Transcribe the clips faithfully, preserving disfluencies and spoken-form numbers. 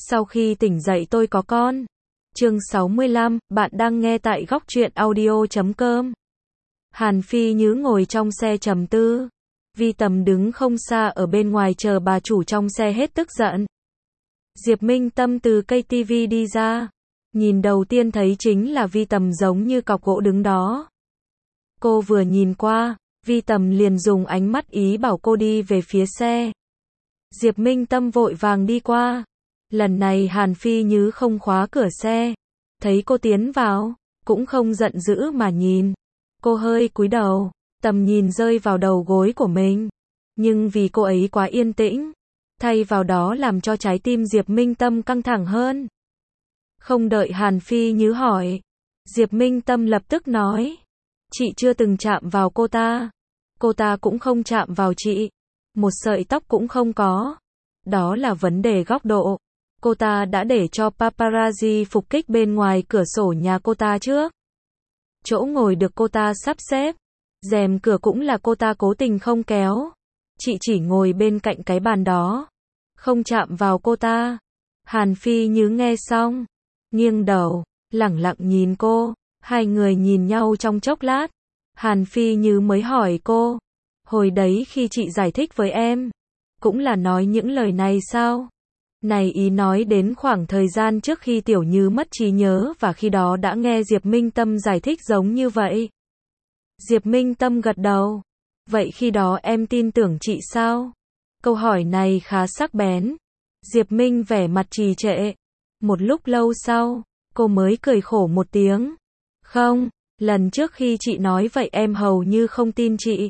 Sau khi tỉnh dậy tôi có con. Chương sáu mươi lăm, bạn đang nghe tại góc truyện audio chấm com. Hàn Phi Nhứ ngồi trong xe trầm tư. Vi Tầm đứng không xa ở bên ngoài chờ bà chủ trong xe hết tức giận. Diệp Minh Tâm từ cây tivi đi ra. Nhìn đầu tiên thấy chính là Vi Tầm giống như cọc gỗ đứng đó. Cô vừa nhìn qua, Vi Tầm liền dùng ánh mắt ý bảo cô đi về phía xe. Diệp Minh Tâm vội vàng đi qua. Lần này Hàn Phi Nhứ không khóa cửa xe. Thấy cô tiến vào, cũng không giận dữ mà nhìn. Cô hơi cúi đầu, tầm nhìn rơi vào đầu gối của mình. Nhưng vì cô ấy quá yên tĩnh, thay vào đó làm cho trái tim Diệp Minh Tâm căng thẳng hơn. Không đợi Hàn Phi Nhứ hỏi, Diệp Minh Tâm lập tức nói, chị chưa từng chạm vào cô ta. Cô ta cũng không chạm vào chị. Một sợi tóc cũng không có. Đó là vấn đề góc độ. Cô ta đã để cho paparazzi phục kích bên ngoài cửa sổ nhà cô ta trước. Chỗ ngồi được cô ta sắp xếp. Rèm cửa cũng là cô ta cố tình không kéo. Chị chỉ ngồi bên cạnh cái bàn đó. Không chạm vào cô ta. Hàn Phi Nhứ nghe xong, nghiêng đầu, lẳng lặng nhìn cô. Hai người nhìn nhau trong chốc lát. Hàn Phi Nhứ mới hỏi cô, hồi đấy khi chị giải thích với em, cũng là nói những lời này sao? Này ý nói đến khoảng thời gian trước khi Tiểu Như mất trí nhớ và khi đó đã nghe Diệp Minh Tâm giải thích giống như vậy. Diệp Minh Tâm gật đầu. Vậy khi đó em tin tưởng chị sao? Câu hỏi này khá sắc bén. Diệp Minh vẻ mặt trì trệ. Một lúc lâu sau, cô mới cười khổ một tiếng. Không, lần trước khi chị nói vậy em hầu như không tin chị.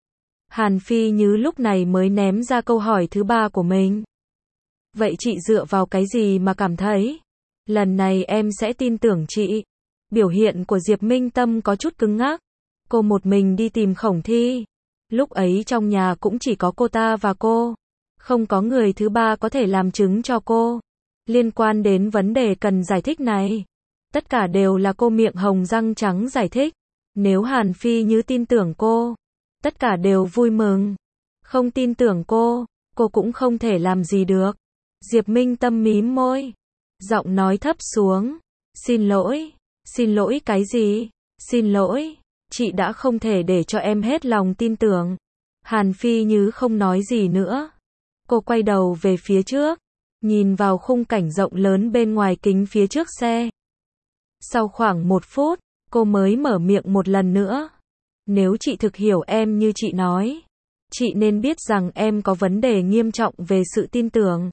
Hàn Phi Nhứ lúc này mới ném ra câu hỏi thứ ba của mình. Vậy chị dựa vào cái gì mà cảm thấy lần này em sẽ tin tưởng chị? Biểu hiện của Diệp Minh Tâm có chút cứng ngắc. Cô một mình đi tìm Khổng Thi. Lúc ấy trong nhà cũng chỉ có cô ta và cô. Không có người thứ ba có thể làm chứng cho cô. Liên quan đến vấn đề cần giải thích này, tất cả đều là cô miệng hồng răng trắng giải thích. Nếu Hàn Phi Nhứ tin tưởng cô, tất cả đều vui mừng. Không tin tưởng cô, cô cũng không thể làm gì được. Diệp Minh Tâm mím môi, giọng nói thấp xuống. Xin lỗi. Xin lỗi cái gì? Xin lỗi. Chị đã không thể để cho em hết lòng tin tưởng. Hàn Phi Nhứ không nói gì nữa. Cô quay đầu về phía trước, nhìn vào khung cảnh rộng lớn bên ngoài kính phía trước xe. Sau khoảng một phút, cô mới mở miệng một lần nữa. Nếu chị thực hiểu em như chị nói, chị nên biết rằng em có vấn đề nghiêm trọng về sự tin tưởng.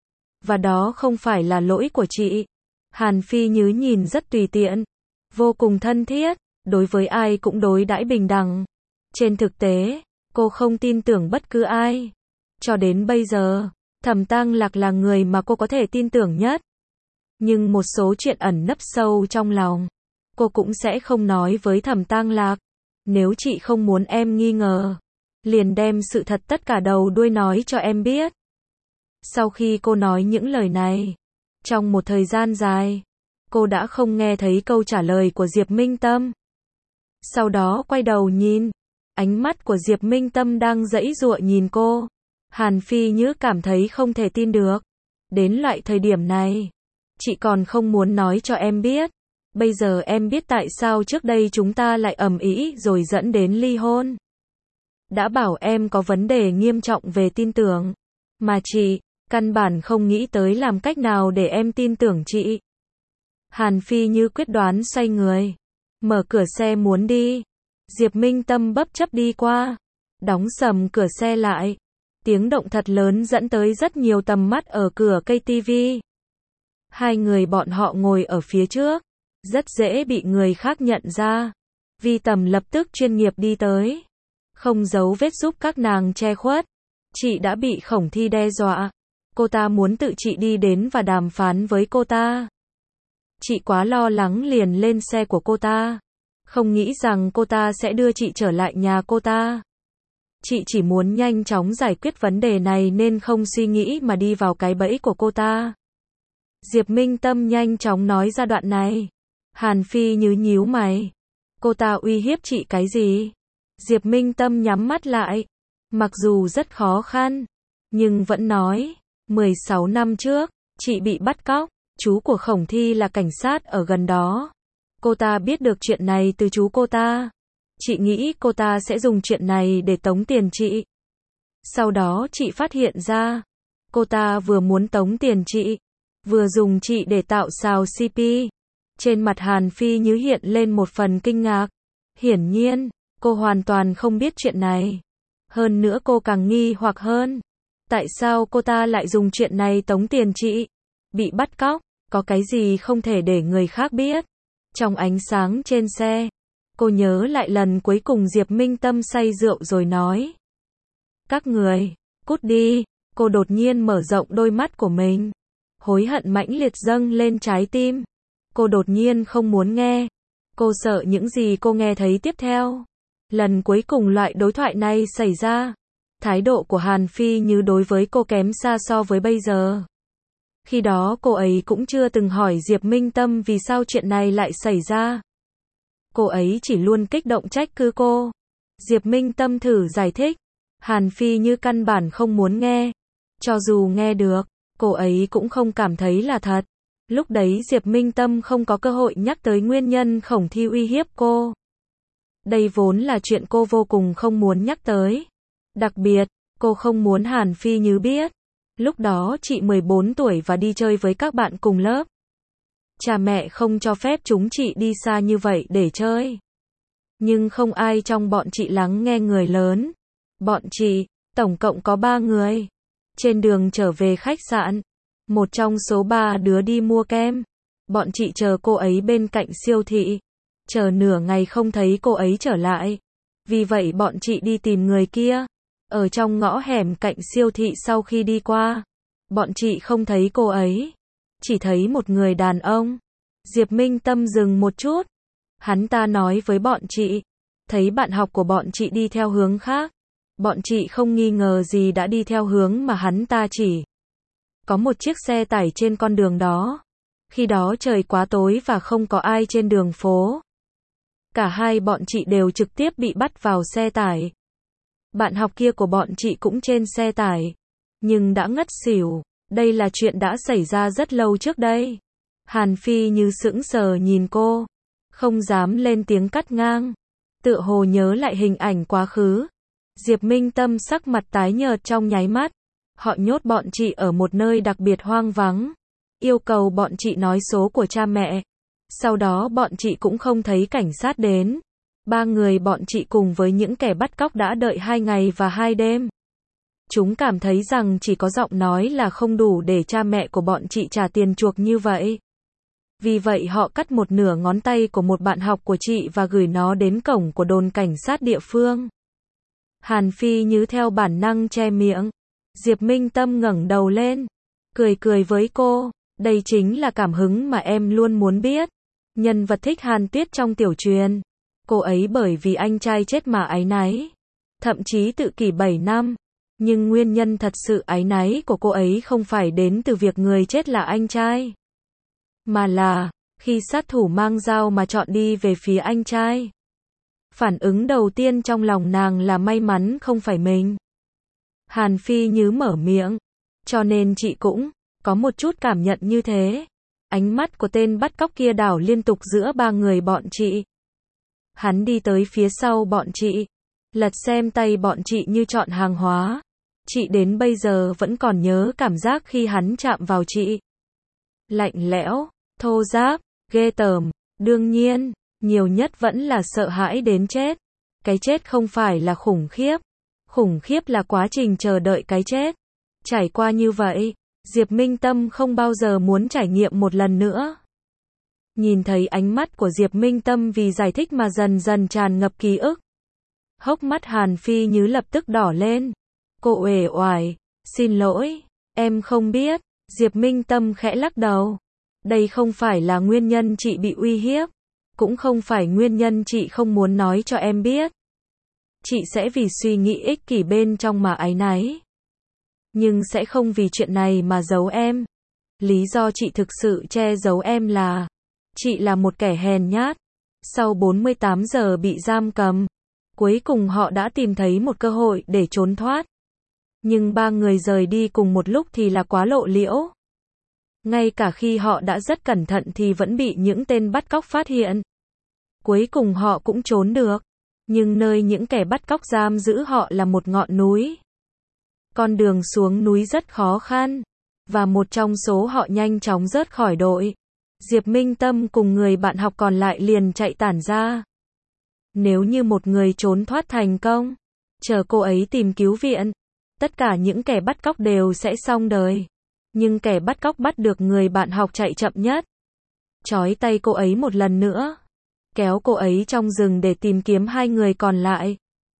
Và đó không phải là lỗi của chị. Hàn Phi Nhứ nhìn rất tùy tiện, vô cùng thân thiết, đối với ai cũng đối đãi bình đẳng. Trên thực tế, cô không tin tưởng bất cứ ai. Cho đến bây giờ, Thẩm Tang Lạc là người mà cô có thể tin tưởng nhất. Nhưng một số chuyện ẩn nấp sâu trong lòng, cô cũng sẽ không nói với Thẩm Tang Lạc. Nếu chị không muốn em nghi ngờ, liền đem sự thật tất cả đầu đuôi nói cho em biết. Sau khi cô nói những lời này, trong một thời gian dài, cô đã không nghe thấy câu trả lời của Diệp Minh Tâm. Sau đó quay đầu nhìn, ánh mắt của Diệp Minh Tâm đang giãy giụa nhìn cô. Hàn Phi Nhứ cảm thấy không thể tin được. Đến loại thời điểm này, chị còn không muốn nói cho em biết. Bây giờ em biết tại sao trước đây chúng ta lại ầm ĩ rồi dẫn đến ly hôn. Đã bảo em có vấn đề nghiêm trọng về tin tưởng, mà chị căn bản không nghĩ tới làm cách nào để em tin tưởng chị. Hàn Phi Nhứ quyết đoán xoay người, mở cửa xe muốn đi. Diệp Minh Tâm bấp chấp đi qua, đóng sầm cửa xe lại. Tiếng động thật lớn dẫn tới rất nhiều tầm mắt ở cửa cây tivi. Hai người bọn họ ngồi ở phía trước, rất dễ bị người khác nhận ra. Vi Tầm lập tức chuyên nghiệp đi tới, không giấu vết giúp các nàng che khuất. Chị đã bị Khổng Thi đe dọa. Cô ta muốn tự chị đi đến và đàm phán với cô ta. Chị quá lo lắng liền lên xe của cô ta. Không nghĩ rằng cô ta sẽ đưa chị trở lại nhà cô ta. Chị chỉ muốn nhanh chóng giải quyết vấn đề này nên không suy nghĩ mà đi vào cái bẫy của cô ta. Diệp Minh Tâm nhanh chóng nói ra đoạn này. Hàn Phi Nhứ nhíu mày. Cô ta uy hiếp chị cái gì? Diệp Minh Tâm nhắm mắt lại. Mặc dù rất khó khăn, nhưng vẫn nói, mười sáu năm trước, Chị bị bắt cóc, chú của Khổng Thi là cảnh sát ở gần đó. Cô ta biết được chuyện này từ chú cô ta. Chị nghĩ cô ta sẽ dùng chuyện này để tống tiền chị. Sau đó chị phát hiện ra, cô ta vừa muốn tống tiền chị, vừa dùng chị để tạo xào xê pê. Trên mặt Hàn Phi Như hiện lên một phần kinh ngạc. Hiển nhiên, cô hoàn toàn không biết chuyện này. Hơn nữa cô càng nghi hoặc hơn. Tại sao cô ta lại dùng chuyện này tống tiền chị? Bị bắt cóc, có cái gì không thể để người khác biết? Trong ánh sáng trên xe, cô nhớ lại lần cuối cùng Diệp Minh Tâm say rượu rồi nói. Các người, cút đi. Cô đột nhiên mở rộng đôi mắt của mình. Hối hận mãnh liệt dâng lên trái tim. Cô đột nhiên không muốn nghe. Cô sợ những gì cô nghe thấy tiếp theo. Lần cuối cùng loại đối thoại này xảy ra, thái độ của Hàn Phi Như đối với cô kém xa so với bây giờ. Khi đó cô ấy cũng chưa từng hỏi Diệp Minh Tâm vì sao chuyện này lại xảy ra. Cô ấy chỉ luôn kích động trách cứ cô. Diệp Minh Tâm thử giải thích. Hàn Phi Như căn bản không muốn nghe. Cho dù nghe được, cô ấy cũng không cảm thấy là thật. Lúc đấy Diệp Minh Tâm không có cơ hội nhắc tới nguyên nhân Khổng Thi uy hiếp cô. Đây vốn là chuyện cô vô cùng không muốn nhắc tới. Đặc biệt, cô không muốn Hàn Phi Như biết. Lúc đó chị mười bốn tuổi và đi chơi với các bạn cùng lớp. Cha mẹ không cho phép chúng chị đi xa như vậy để chơi. Nhưng không ai trong bọn chị lắng nghe người lớn. Bọn chị, tổng cộng có ba người. Trên đường trở về khách sạn, một trong số ba đứa đi mua kem. Bọn chị chờ cô ấy bên cạnh siêu thị. Chờ nửa ngày không thấy cô ấy trở lại. Vì vậy bọn chị đi tìm người kia. Ở trong ngõ hẻm cạnh siêu thị sau khi đi qua, bọn chị không thấy cô ấy. Chỉ thấy một người đàn ông. Diệp Minh Tâm dừng một chút. Hắn ta nói với bọn chị. Thấy bạn học của bọn chị đi theo hướng khác. Bọn chị không nghi ngờ gì đã đi theo hướng mà hắn ta chỉ. Có một chiếc xe tải trên con đường đó. Khi đó trời quá tối và không có ai trên đường phố. Cả hai bọn chị đều trực tiếp bị bắt vào xe tải. Bạn học kia của bọn chị cũng trên xe tải. Nhưng đã ngất xỉu. Đây là chuyện đã xảy ra rất lâu trước đây. Hàn Phi Như sững sờ nhìn cô. Không dám lên tiếng cắt ngang. Tựa hồ nhớ lại hình ảnh quá khứ. Diệp Minh Tâm sắc mặt tái nhợt trong nháy mắt. Họ nhốt bọn chị ở một nơi đặc biệt hoang vắng. Yêu cầu bọn chị nói số của cha mẹ. Sau đó bọn chị cũng không thấy cảnh sát đến. Ba người bọn chị cùng với những kẻ bắt cóc đã đợi hai ngày và hai đêm. Chúng cảm thấy rằng chỉ có giọng nói là không đủ để cha mẹ của bọn chị trả tiền chuộc như vậy. Vì vậy họ cắt một nửa ngón tay của một bạn học của chị và gửi nó đến cổng của đồn cảnh sát địa phương. Hàn Phi Như theo bản năng che miệng. Diệp Minh Tâm ngẩng đầu lên. Cười cười với cô. Đây chính là cảm hứng mà em luôn muốn biết. Nhân vật thích Hàn Tuyết trong tiểu truyền. Cô ấy bởi vì anh trai chết mà áy náy. Thậm chí tự kỷ bảy năm. Nhưng nguyên nhân thật sự áy náy của cô ấy không phải đến từ việc người chết là anh trai. Mà là, khi sát thủ mang dao mà chọn đi về phía anh trai. Phản ứng đầu tiên trong lòng nàng là may mắn không phải mình. Hàn Phi Như mở miệng. Cho nên chị cũng có một chút cảm nhận như thế. Ánh mắt của tên bắt cóc kia đảo liên tục giữa ba người bọn chị. Hắn đi tới phía sau bọn chị. Lật xem tay bọn chị như chọn hàng hóa. Chị đến bây giờ vẫn còn nhớ cảm giác khi hắn chạm vào chị. Lạnh lẽo, thô ráp, ghê tởm. Đương nhiên, nhiều nhất vẫn là sợ hãi đến chết. Cái chết không phải là khủng khiếp. Khủng khiếp là quá trình chờ đợi cái chết. Trải qua như vậy, Diệp Minh Tâm không bao giờ muốn trải nghiệm một lần nữa. Nhìn thấy ánh mắt của Diệp Minh Tâm vì giải thích mà dần dần tràn ngập ký ức. Hốc mắt Hàn Phi Như lập tức đỏ lên. Cô uể oải, xin lỗi, em không biết. Diệp Minh Tâm khẽ lắc đầu. Đây không phải là nguyên nhân chị bị uy hiếp. Cũng không phải nguyên nhân chị không muốn nói cho em biết. Chị sẽ vì suy nghĩ ích kỷ bên trong mà áy náy. Nhưng sẽ không vì chuyện này mà giấu em. Lý do chị thực sự che giấu em là chị là một kẻ hèn nhát. Sau bốn mươi tám giờ bị giam cầm, cuối cùng họ đã tìm thấy một cơ hội để trốn thoát. Nhưng ba người rời đi cùng một lúc thì là quá lộ liễu. Ngay cả khi họ đã rất cẩn thận thì vẫn bị những tên bắt cóc phát hiện. Cuối cùng họ cũng trốn được. Nhưng nơi những kẻ bắt cóc giam giữ họ là một ngọn núi. Con đường xuống núi rất khó khăn. Và một trong số họ nhanh chóng rớt khỏi đội. Diệp Minh Tâm cùng người bạn học còn lại liền chạy tản ra. Nếu như một người trốn thoát thành công, chờ cô ấy tìm cứu viện, tất cả những kẻ bắt cóc đều sẽ xong đời. Nhưng kẻ bắt cóc bắt được người bạn học chạy chậm nhất. Trói tay cô ấy một lần nữa. Kéo cô ấy trong rừng để tìm kiếm hai người còn lại.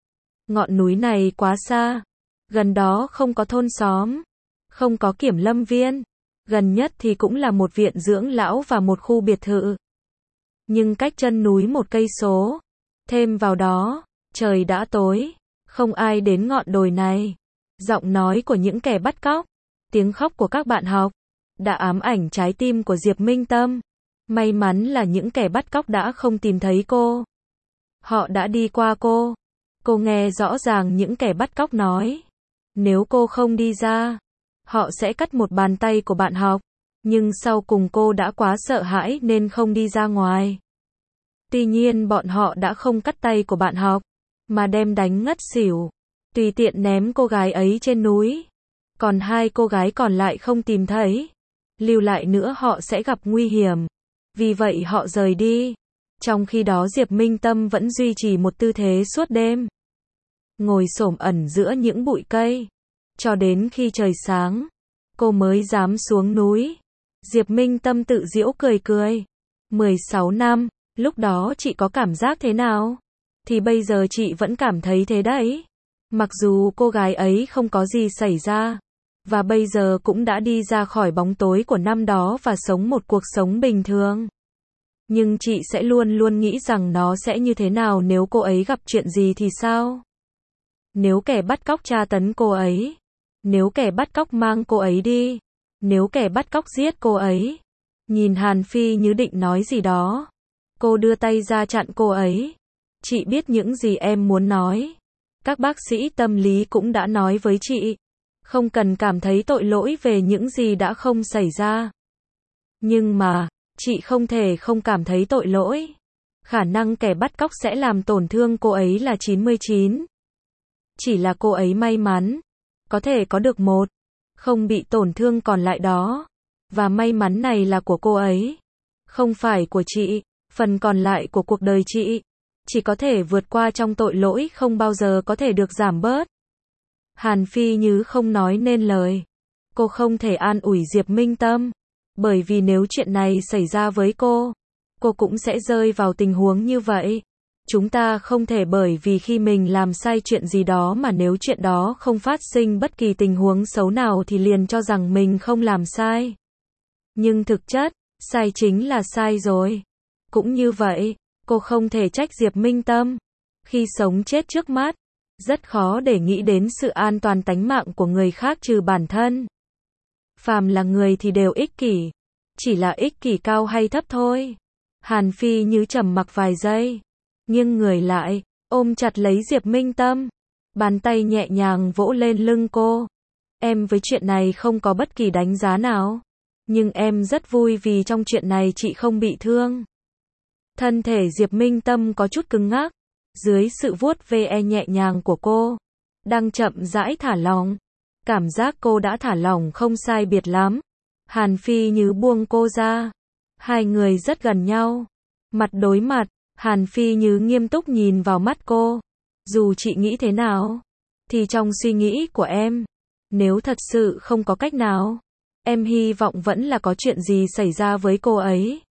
Ngọn núi này quá xa. Gần đó không có thôn xóm. Không có kiểm lâm viên. Gần nhất thì cũng là một viện dưỡng lão và một khu biệt thự. Nhưng cách chân núi một cây số. Thêm vào đó, trời đã tối. Không ai đến ngọn đồi này. Giọng nói của những kẻ bắt cóc, tiếng khóc của các bạn học, đã ám ảnh trái tim của Diệp Minh Tâm. May mắn là những kẻ bắt cóc đã không tìm thấy cô. Họ đã đi qua cô. Cô nghe rõ ràng những kẻ bắt cóc nói. Nếu cô không đi ra, họ sẽ cắt một bàn tay của bạn học. Nhưng sau cùng cô đã quá sợ hãi nên không đi ra ngoài. Tuy nhiên bọn họ đã không cắt tay của bạn học, mà đem đánh ngất xỉu. Tùy tiện ném cô gái ấy trên núi. Còn hai cô gái còn lại không tìm thấy. Lưu lại nữa họ sẽ gặp nguy hiểm. Vì vậy họ rời đi. Trong khi đó Diệp Minh Tâm vẫn duy trì một tư thế suốt đêm. Ngồi xổm ẩn giữa những bụi cây. Cho đến khi trời sáng, cô mới dám xuống núi. Diệp Minh Tâm tự giễu cười cười. mười sáu năm, lúc đó chị có cảm giác thế nào? Thì bây giờ chị vẫn cảm thấy thế đấy. Mặc dù cô gái ấy không có gì xảy ra. Và bây giờ cũng đã đi ra khỏi bóng tối của năm đó và sống một cuộc sống bình thường. Nhưng chị sẽ luôn luôn nghĩ rằng nó sẽ như thế nào nếu cô ấy gặp chuyện gì thì sao? Nếu kẻ bắt cóc tra tấn cô ấy. Nếu kẻ bắt cóc mang cô ấy đi. Nếu kẻ bắt cóc giết cô ấy. Nhìn Hàn Phi như định nói gì đó. Cô đưa tay ra chặn cô ấy. Chị biết những gì em muốn nói. Các bác sĩ tâm lý cũng đã nói với chị. Không cần cảm thấy tội lỗi về những gì đã không xảy ra. Nhưng mà, chị không thể không cảm thấy tội lỗi. Khả năng kẻ bắt cóc sẽ làm tổn thương cô ấy là chín mươi chín. Chỉ là cô ấy may mắn. Có thể có được một. Không bị tổn thương còn lại đó. Và may mắn này là của cô ấy. Không phải của chị. Phần còn lại của cuộc đời chị. Chỉ có thể vượt qua trong tội lỗi không bao giờ có thể được giảm bớt. Hàn Phi như không nói nên lời. Cô không thể an ủi Diệp Minh Tâm. Bởi vì nếu chuyện này xảy ra với cô, cô cũng sẽ rơi vào tình huống như vậy. Chúng ta không thể bởi vì khi mình làm sai chuyện gì đó mà nếu chuyện đó không phát sinh bất kỳ tình huống xấu nào thì liền cho rằng mình không làm sai. Nhưng thực chất, sai chính là sai rồi. Cũng như vậy, cô không thể trách Diệp Minh Tâm. Khi sống chết trước mắt, rất khó để nghĩ đến sự an toàn tánh mạng của người khác trừ bản thân. Phàm là người thì đều ích kỷ. Chỉ là ích kỷ cao hay thấp thôi. Hàn Phi như trầm mặc vài giây. Nghiêng người lại, ôm chặt lấy Diệp Minh Tâm. Bàn tay nhẹ nhàng vỗ lên lưng cô. Em với chuyện này không có bất kỳ đánh giá nào. Nhưng em rất vui vì trong chuyện này chị không bị thương. Thân thể Diệp Minh Tâm có chút cứng ngắc. Dưới sự vuốt ve nhẹ nhàng của cô. Đang chậm rãi thả lỏng. Cảm giác cô đã thả lỏng không sai biệt lắm. Hàn Phi như buông cô ra. Hai người rất gần nhau. Mặt đối mặt, Hàn Phi như nghiêm túc nhìn vào mắt cô. Dù chị nghĩ thế nào, thì trong suy nghĩ của em, nếu thật sự không có cách nào, em hy vọng vẫn là có chuyện gì xảy ra với cô ấy.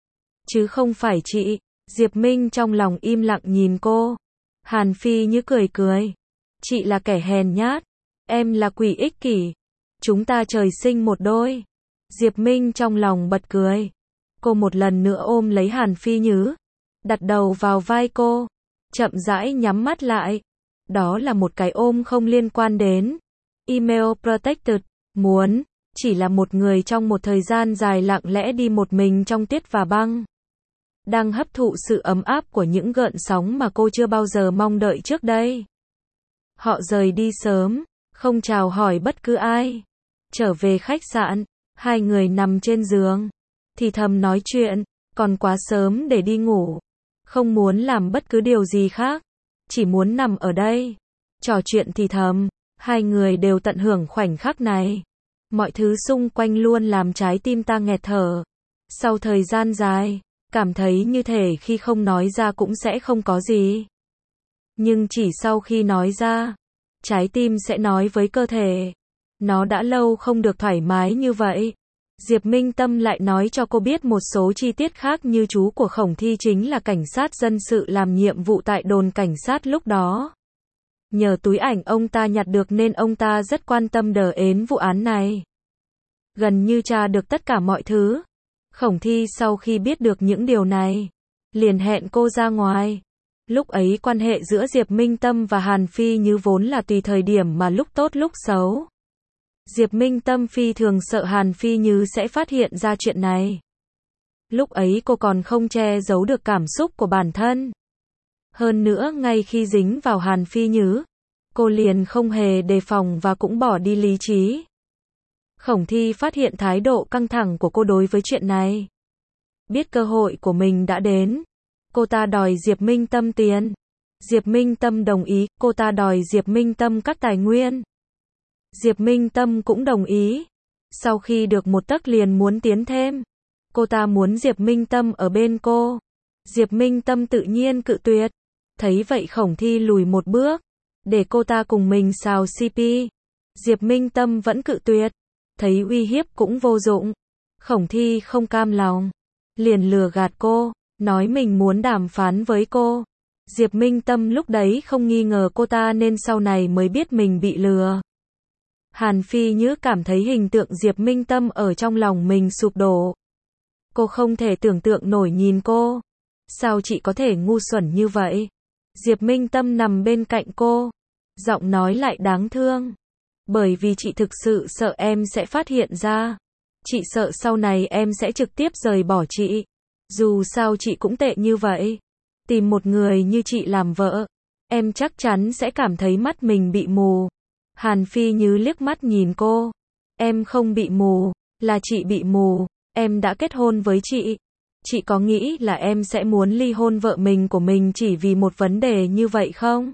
Chứ không phải chị. Diệp Minh trong lòng im lặng nhìn cô. Hàn Phi như cười cười. Chị là kẻ hèn nhát. Em là quỷ ích kỷ. Chúng ta trời sinh một đôi. Diệp Minh trong lòng bật cười. Cô một lần nữa ôm lấy Hàn Phi Nhứ. Đặt đầu vào vai cô. Chậm rãi nhắm mắt lại. Đó là một cái ôm không liên quan đến Email Protected. Muốn. Chỉ là một người trong một thời gian dài lặng lẽ đi một mình trong tuyết và băng. Đang hấp thụ sự ấm áp của những gợn sóng mà cô chưa bao giờ mong đợi trước đây. Họ rời đi sớm. Không chào hỏi bất cứ ai. Trở về khách sạn. Hai người nằm trên giường, thì thầm nói chuyện, còn quá sớm để đi ngủ. Không muốn làm bất cứ điều gì khác, chỉ muốn nằm ở đây, trò chuyện thì thầm, hai người đều tận hưởng khoảnh khắc này. Mọi thứ xung quanh luôn làm trái tim ta nghẹt thở. Sau thời gian dài, cảm thấy như thể khi không nói ra cũng sẽ không có gì. Nhưng chỉ sau khi nói ra, trái tim sẽ nói với cơ thể, nó đã lâu không được thoải mái như vậy. Diệp Minh Tâm lại nói cho cô biết một số chi tiết khác, như chú của Khổng Thi chính là cảnh sát dân sự làm nhiệm vụ tại đồn cảnh sát lúc đó. Nhờ túi ảnh ông ta nhặt được nên ông ta rất quan tâm đờ ến vụ án này. Gần như tra được tất cả mọi thứ. Khổng Thi sau khi biết được những điều này, liền hẹn cô ra ngoài. Lúc ấy quan hệ giữa Diệp Minh Tâm và Hàn Phi Như vốn là tùy thời điểm mà lúc tốt lúc xấu. Diệp Minh Tâm phi thường sợ Hàn Phi Như sẽ phát hiện ra chuyện này. Lúc ấy cô còn không che giấu được cảm xúc của bản thân. Hơn nữa ngay khi dính vào Hàn Phi Như, cô liền không hề đề phòng và cũng bỏ đi lý trí. Khổng Thi phát hiện thái độ căng thẳng của cô đối với chuyện này. Biết cơ hội của mình đã đến, cô ta đòi Diệp Minh Tâm tiền. Diệp Minh Tâm đồng ý, cô ta đòi Diệp Minh Tâm các tài nguyên. Diệp Minh Tâm cũng đồng ý. Sau khi được một tấc liền muốn tiến thêm. Cô ta muốn Diệp Minh Tâm ở bên cô. Diệp Minh Tâm tự nhiên cự tuyệt. Thấy vậy Khổng Thi lùi một bước, để cô ta cùng mình xào xê pê. Diệp Minh Tâm vẫn cự tuyệt. Thấy uy hiếp cũng vô dụng. Khổng Thi không cam lòng, liền lừa gạt cô, nói mình muốn đàm phán với cô. Diệp Minh Tâm lúc đấy không nghi ngờ cô ta nên sau này mới biết mình bị lừa. Hàn Phi Như cảm thấy hình tượng Diệp Minh Tâm ở trong lòng mình sụp đổ. Cô không thể tưởng tượng nổi nhìn cô. Sao chị có thể ngu xuẩn như vậy? Diệp Minh Tâm nằm bên cạnh cô, giọng nói lại đáng thương. Bởi vì chị thực sự sợ em sẽ phát hiện ra. Chị sợ sau này em sẽ trực tiếp rời bỏ chị. Dù sao chị cũng tệ như vậy. Tìm một người như chị làm vợ, em chắc chắn sẽ cảm thấy mắt mình bị mù. Hàn Phi Như liếc mắt nhìn cô. Em không bị mù, là chị bị mù. Em đã kết hôn với chị. Chị có nghĩ là em sẽ muốn ly hôn vợ mình của mình chỉ vì một vấn đề như vậy không?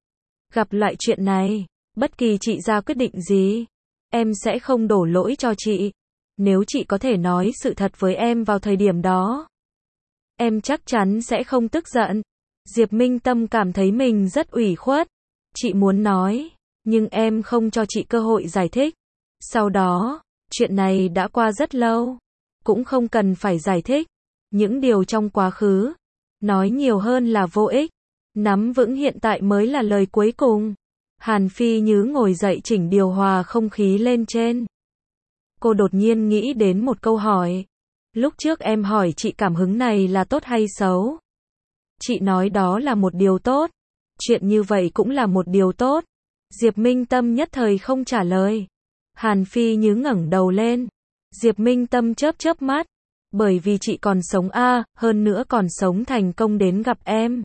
Gặp lại chuyện này, bất kỳ chị ra quyết định gì, em sẽ không đổ lỗi cho chị. Nếu chị có thể nói sự thật với em vào thời điểm đó, em chắc chắn sẽ không tức giận. Diệp Minh Tâm cảm thấy mình rất ủy khuất. Chị muốn nói, nhưng em không cho chị cơ hội giải thích. Sau đó, chuyện này đã qua rất lâu, cũng không cần phải giải thích. Những điều trong quá khứ, nói nhiều hơn là vô ích. Nắm vững hiện tại mới là lời cuối cùng. Hàn Phi Như ngồi dậy chỉnh điều hòa không khí lên trên. Cô đột nhiên nghĩ đến một câu hỏi. Lúc trước em hỏi chị cảm hứng này là tốt hay xấu? Chị nói đó là một điều tốt. Chuyện như vậy cũng là một điều tốt. Diệp Minh Tâm nhất thời không trả lời. Hàn Phi Như ngẩng đầu lên. Diệp Minh Tâm chớp chớp mắt. Bởi vì chị còn sống a, à, hơn nữa còn sống thành công đến gặp em.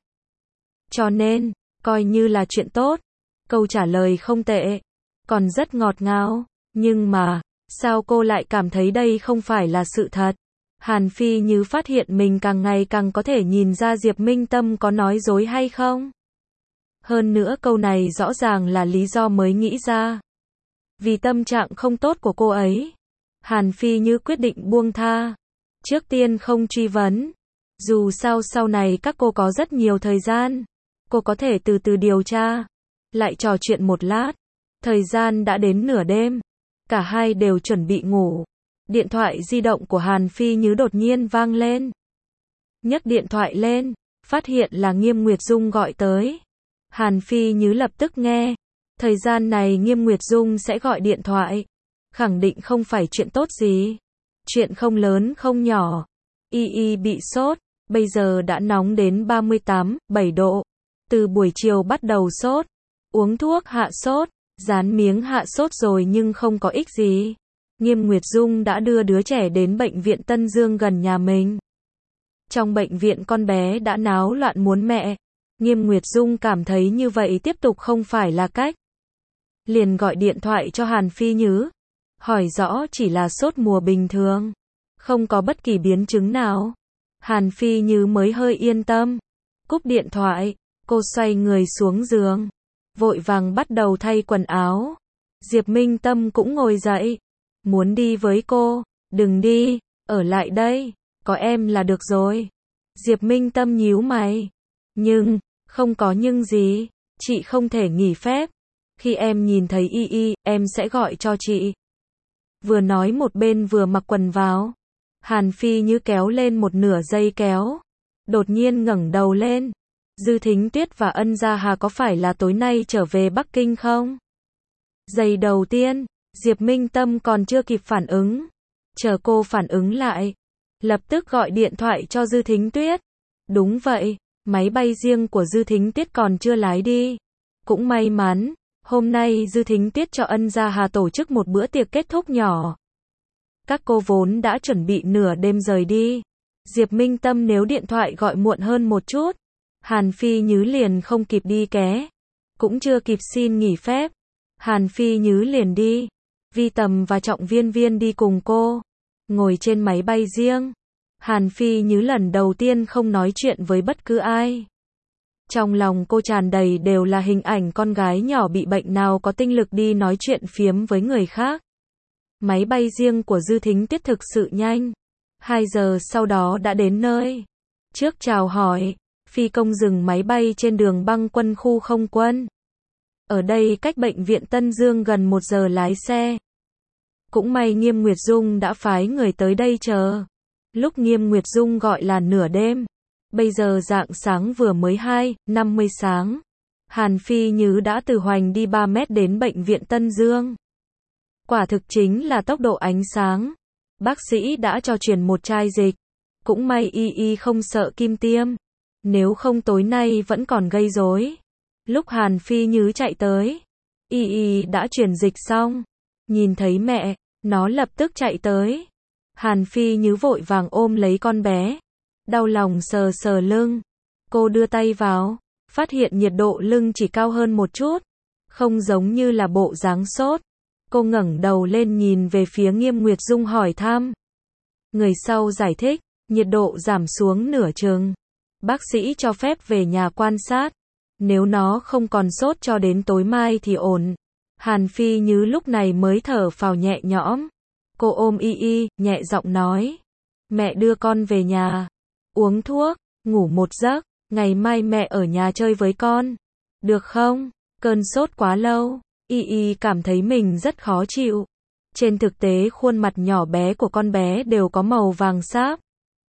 Cho nên, coi như là chuyện tốt. Câu trả lời không tệ, còn rất ngọt ngào. Nhưng mà, sao cô lại cảm thấy đây không phải là sự thật? Hàn Phi Như phát hiện mình càng ngày càng có thể nhìn ra Diệp Minh Tâm có nói dối hay không. Hơn nữa câu này rõ ràng là lý do mới nghĩ ra. Vì tâm trạng không tốt của cô ấy, Hàn Phi Như quyết định buông tha. Trước tiên không truy vấn. Dù sao sau này các cô có rất nhiều thời gian. Cô có thể từ từ điều tra. Lại trò chuyện một lát. Thời gian đã đến nửa đêm. Cả hai đều chuẩn bị ngủ. Điện thoại di động của Hàn Phi Như đột nhiên vang lên. Nhấc điện thoại lên, phát hiện là Nghiêm Nguyệt Dung gọi tới. Hàn Phi Như lập tức nghe. Thời gian này Nghiêm Nguyệt Dung sẽ gọi điện thoại. Khẳng định không phải chuyện tốt gì. Chuyện không lớn không nhỏ. Y Y bị sốt, bây giờ đã nóng đến ba mươi tám, bảy độ. Từ buổi chiều bắt đầu sốt. Uống thuốc hạ sốt, dán miếng hạ sốt rồi nhưng không có ích gì. Nghiêm Nguyệt Dung đã đưa đứa trẻ đến bệnh viện Tân Dương gần nhà mình. Trong bệnh viện con bé đã náo loạn muốn mẹ. Nghiêm Nguyệt Dung cảm thấy như vậy tiếp tục không phải là cách. Liền gọi điện thoại cho Hàn Phi Như. hỏi rõ chỉ là sốt mùa bình thường, không có bất kỳ biến chứng nào. Hàn Phi Như mới hơi yên tâm. Cúp điện thoại, cô xoay người xuống giường, vội vàng bắt đầu thay quần áo. Diệp Minh Tâm cũng ngồi dậy, muốn đi với cô. Đừng đi, ở lại đây, có em là được rồi. Diệp Minh Tâm nhíu mày. Nhưng, không có nhưng gì, chị không thể nghỉ phép. Khi em nhìn thấy Y Y, em sẽ gọi cho chị. Vừa nói một bên vừa mặc quần vào. Hàn Phi Như kéo lên một nửa dây kéo. Đột nhiên ngẩng đầu lên. Dư Thính Tuyết và Ân Gia Hà có phải là tối nay trở về Bắc Kinh không? Giây đầu tiên, Diệp Minh Tâm còn chưa kịp phản ứng. Chờ cô phản ứng lại, lập tức gọi điện thoại cho Dư Thính Tuyết. Đúng vậy, máy bay riêng của Dư Thính Tuyết còn chưa lái đi. Cũng may mắn, hôm nay Dư Thính Tuyết cho Ân Gia Hà tổ chức một bữa tiệc kết thúc nhỏ. Các cô vốn đã chuẩn bị nửa đêm rời đi. Diệp Minh Tâm nếu điện thoại gọi muộn hơn một chút, Hàn Phi Như liền không kịp đi ké. Cũng chưa kịp xin nghỉ phép, Hàn Phi Như liền đi. Vi Tầm và Trọng Viên Viên đi cùng cô. Ngồi trên máy bay riêng, Hàn Phi Như lần đầu tiên không nói chuyện với bất cứ ai. Trong lòng cô tràn đầy đều là hình ảnh con gái nhỏ bị bệnh nào có tinh lực đi nói chuyện phiếm với người khác. Máy bay riêng của Dư Thính Tuyết thực sự nhanh. Hai giờ sau đó đã đến nơi. Trước chào hỏi, phi công dừng máy bay trên đường băng quân khu không quân. Ở đây cách bệnh viện Tân Dương gần một giờ lái xe. Cũng may Nghiêm Nguyệt Dung đã phái người tới đây chờ. Lúc Nghiêm Nguyệt Dung gọi là nửa đêm. Bây giờ rạng sáng vừa mới hai, năm mươi sáng. Hàn Phi Như đã từ Hoành đi ba mét đến bệnh viện Tân Dương. Quả thực chính là tốc độ ánh sáng. Bác sĩ đã cho truyền một chai dịch. Cũng may Y Y không sợ kim tiêm. Nếu không tối nay vẫn còn gây rối. Lúc Hàn Phi Như chạy tới, Y Y đã truyền dịch xong. Nhìn thấy mẹ, nó lập tức chạy tới. Hàn Phi Như vội vàng ôm lấy con bé. Đau lòng sờ sờ lưng. Cô đưa tay vào, phát hiện nhiệt độ lưng chỉ cao hơn một chút. Không giống như là bộ dáng sốt. Cô ngẩng đầu lên nhìn về phía Nghiêm Nguyệt Dung hỏi thăm. Người sau giải thích, nhiệt độ giảm xuống nửa chừng. Bác sĩ cho phép về nhà quan sát. Nếu nó không còn sốt cho đến tối mai thì ổn. Hàn Phi Như lúc này mới thở phào nhẹ nhõm. Cô ôm Y Y, nhẹ giọng nói. Mẹ đưa con về nhà. Uống thuốc, ngủ một giấc. Ngày mai mẹ ở nhà chơi với con. Được không? Cơn sốt quá lâu. Y Y cảm thấy mình rất khó chịu. Trên thực tế khuôn mặt nhỏ bé của con bé đều có màu vàng sáp.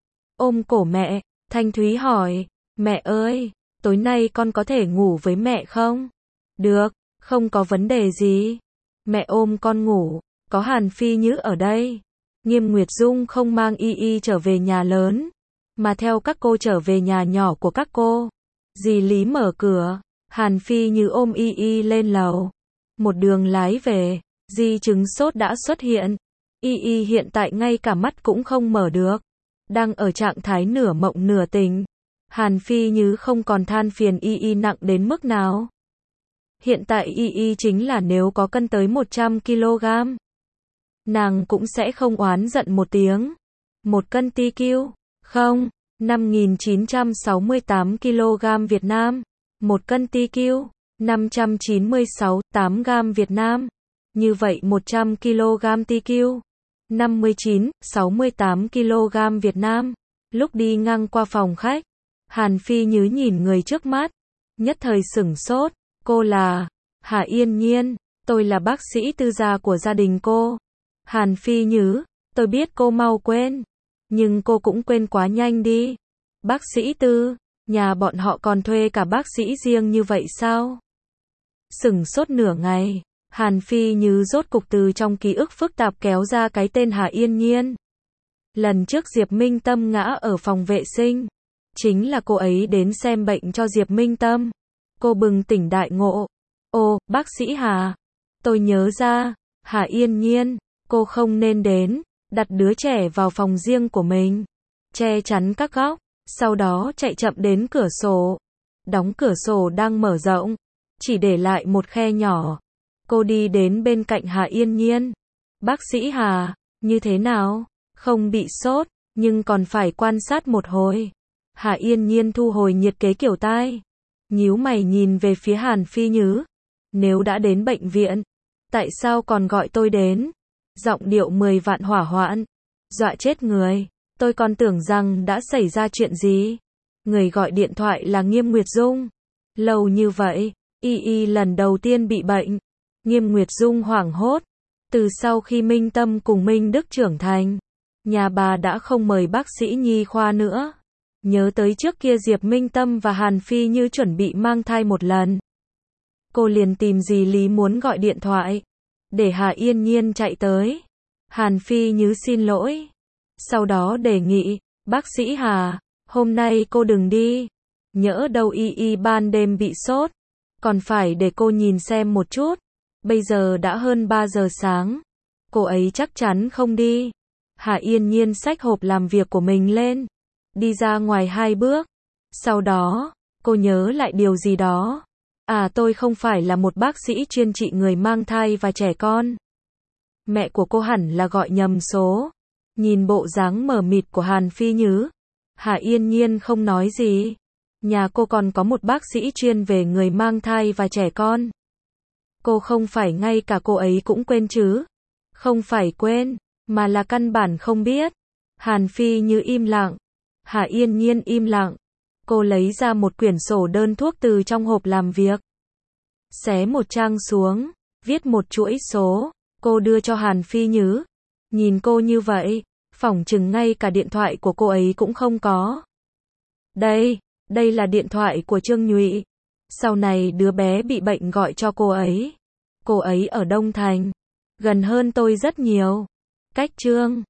Ôm cổ mẹ, Thanh Thúy hỏi. Mẹ ơi, tối nay con có thể ngủ với mẹ không? Được, không có vấn đề gì. Mẹ ôm con ngủ, có Hàn Phi Như ở đây. Nghiêm Nguyệt Dung không mang Y Y trở về nhà lớn, mà theo các cô trở về nhà nhỏ của các cô. Dì Lý mở cửa, Hàn Phi Như ôm Y Y lên lầu. Một đường lái về, di chứng sốt đã xuất hiện. Y Y hiện tại ngay cả mắt cũng không mở được. Đang ở trạng thái nửa mộng nửa tỉnh. Hàn Phi Như không còn than phiền Y Y nặng đến mức nào. Hiện tại Y Y chính là nếu có cân tới một trăm ki lô gam. Nàng cũng sẽ không oán giận một tiếng. Một cân ti kiu, không, năm nghìn chín trăm sáu mươi tám ki lô gam Việt Nam. Một cân ti kiu, năm trăm chín mươi sáu phẩy tám gam Việt Nam. Như vậy một trăm ki lô gam ti kiu, năm mươi chín phẩy sáu mươi tám ki lô gam Việt Nam. Lúc đi ngang qua phòng khách, Hàn Phi Như nhìn người trước mắt, nhất thời sửng sốt. Cô là Hà Yên Nhiên, tôi là bác sĩ tư gia của gia đình cô. Hàn Phi Như, tôi biết cô mau quên, nhưng cô cũng quên quá nhanh đi. Bác sĩ tư, nhà bọn họ còn thuê cả bác sĩ riêng như vậy sao? Sửng sốt nửa ngày, Hàn Phi Như rốt cục từ trong ký ức phức tạp kéo ra cái tên Hà Yên Nhiên. Lần trước Diệp Minh Tâm ngã ở phòng vệ sinh, chính là cô ấy đến xem bệnh cho Diệp Minh Tâm. Cô bừng tỉnh đại ngộ. Ồ, bác sĩ Hà. Tôi nhớ ra, Hà Yên Nhiên, cô không nên đến, đặt đứa trẻ vào phòng riêng của mình, che chắn các góc, sau đó chạy chậm đến cửa sổ. Đóng cửa sổ đang mở rộng, chỉ để lại một khe nhỏ. Cô đi đến bên cạnh Hà Yên Nhiên. Bác sĩ Hà, như thế nào? Không bị sốt, nhưng còn phải quan sát một hồi. Hà yên nhiên thu hồi nhiệt kế kiểu tai. Nhíu mày nhìn về phía Hàn Phi Nhứ. Nếu đã đến bệnh viện, tại sao còn gọi tôi đến? Giọng điệu mười vạn hỏa hoạn. Dọa chết người. Tôi còn tưởng rằng đã xảy ra chuyện gì. Người gọi điện thoại là Nghiêm Nguyệt Dung. Lâu như vậy, Y Y lần đầu tiên bị bệnh. Nghiêm Nguyệt Dung hoảng hốt. Từ sau khi Minh Tâm cùng Minh Đức trưởng thành, nhà bà đã không mời bác sĩ nhi khoa nữa. Nhớ tới trước kia Diệp Minh Tâm và Hàn Phi Như chuẩn bị mang thai một lần. Cô liền tìm dì Lý muốn gọi điện thoại, để Hà Yên Nhiên chạy tới. Hàn Phi Như xin lỗi. Sau đó đề nghị, bác sĩ Hà, hôm nay cô đừng đi. Nhỡ đâu Y Y ban đêm bị sốt. Còn phải để cô nhìn xem một chút. Bây giờ đã hơn ba giờ sáng. Cô ấy chắc chắn không đi. Hà Yên Nhiên xách hộp làm việc của mình lên. Đi ra ngoài hai bước. Sau đó, cô nhớ lại điều gì đó. À, tôi không phải là một bác sĩ chuyên trị người mang thai và trẻ con. Mẹ của cô hẳn là gọi nhầm số. Nhìn bộ dáng mờ mịt của Hàn Phi Nhứ, Hà Yên Nhiên không nói gì. Nhà cô còn có một bác sĩ chuyên về người mang thai và trẻ con. Cô không phải ngay cả cô ấy cũng quên chứ? Không phải quên, mà là căn bản không biết. Hàn Phi Như im lặng. Hà Yên Nhiên im lặng. Cô lấy ra một quyển sổ đơn thuốc từ trong hộp làm việc. Xé một trang xuống, viết một chuỗi số. Cô đưa cho Hàn Phi Nhứ. Nhìn cô như vậy, phỏng chừng ngay cả điện thoại của cô ấy cũng không có. Đây, đây là điện thoại của Trương Nhụy. Sau này đứa bé bị bệnh gọi cho cô ấy. Cô ấy ở Đông Thành, gần hơn tôi rất nhiều. Cách Trương